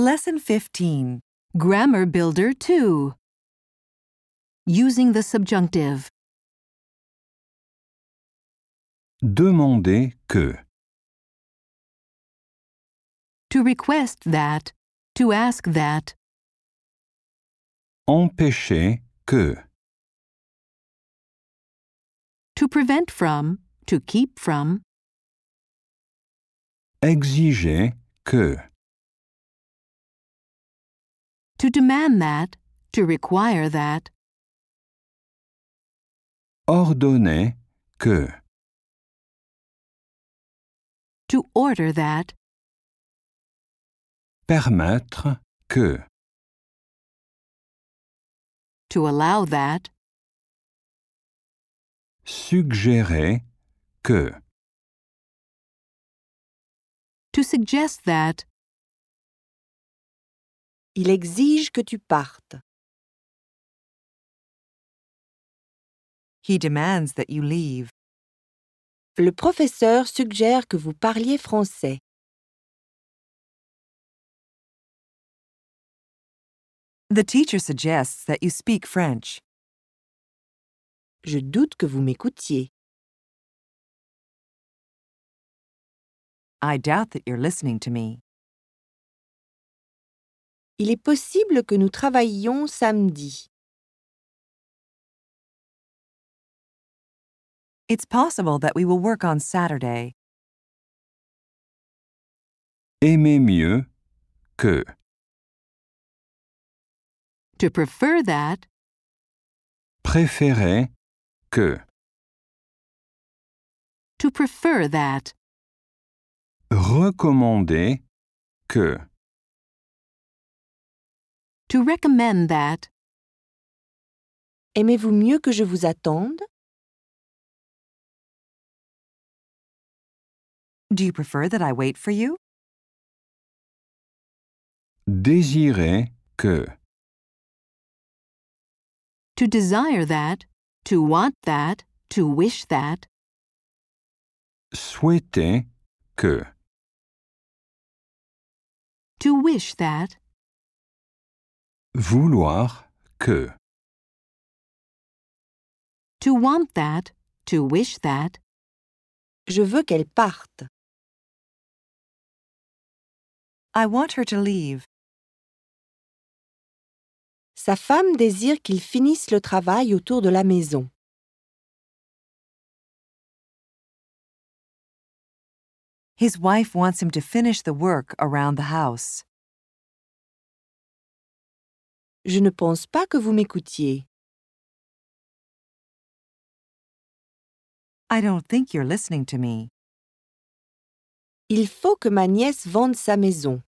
Lesson 15. Grammar Builder 2. Using the subjunctive. Demander que. To request that. To ask that. Empêcher que. To prevent from. To keep from. Exiger que. To demand that. To require that. Ordonner que. To order that. Permettre que. To allow that. Suggérer que. To suggest that. Il exige que tu partes. He demands that you leave. Le professeur suggère que vous parliez français. The teacher suggests that you speak French. Je doute que vous m'écoutiez. I doubt that you're listening to me. Il est possible que nous travaillions samedi. It's possible that we will work on Saturday. Aimer mieux que. To prefer that. Préférer que. To prefer that. Recommander que. To recommend that. Aimez-vous mieux que je vous attende? Do you prefer that I wait for you? Désirer que. To desire that. To want that. To wish that. Souhaiter que. To wish that. Vouloir que. To want that. To wish that. Je veux qu'elle parte. I want her to leave. Sa femme désire qu'il finisse le travail autour de la maison. His wife wants him to finish the work around the house. Je ne pense pas que vous m'écoutiez. I don't think you're listening to me. Il faut que ma nièce vende sa maison.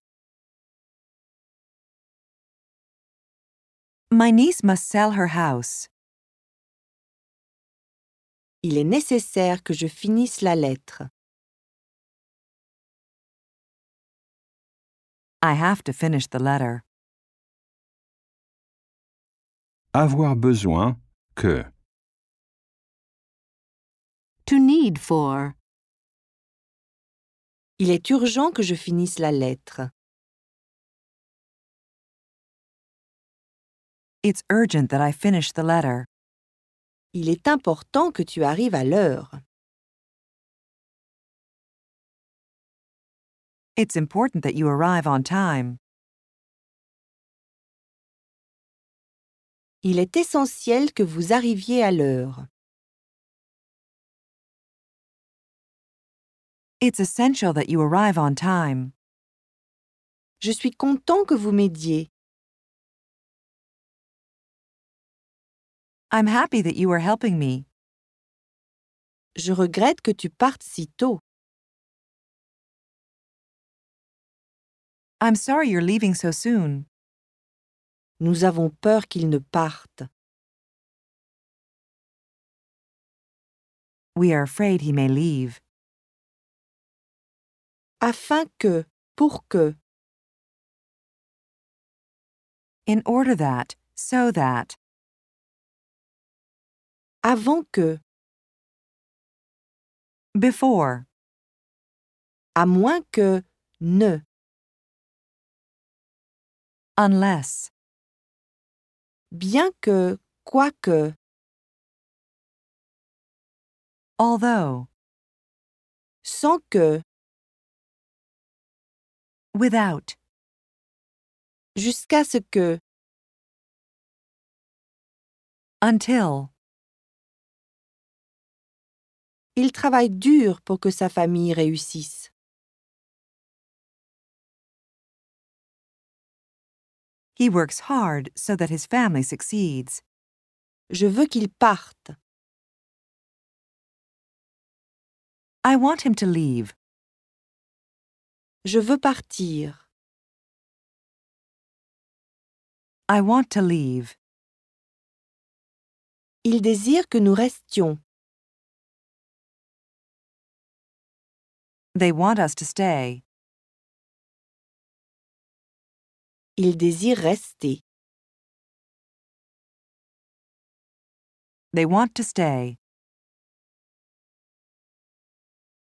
My niece must sell her house. Il est nécessaire que je finisse la lettre. I have to finish the letter. Avoir besoin que. To need for. Il est urgent que je finisse la lettre. It's urgent that I finish the letter. Il est important que tu arrives à l'heure. It's important that you arrive on time. Il est essentiel que vous arriviez à l'heure. It's essential that you arrive on time. Je suis content que vous m'aidiez. I'm happy that you are helping me. Je regrette que tu partes si tôt. I'm sorry you're leaving so soon. Nous avons peur qu'il ne parte. We are afraid he may leave. Afin que, pour que. In order that, so that. Avant que. Before. À moins que, ne. unless, bien que, quoique, although, sans que, without, jusqu'à ce que, until, il travaille dur pour que sa famille réussisse. he works hard so that his family succeeds. Je veux qu'il parte. I want him to leave. Je veux partir. I want to leave. Il désire que nous restions. They want us to stay. Il désire rester. They want to stay.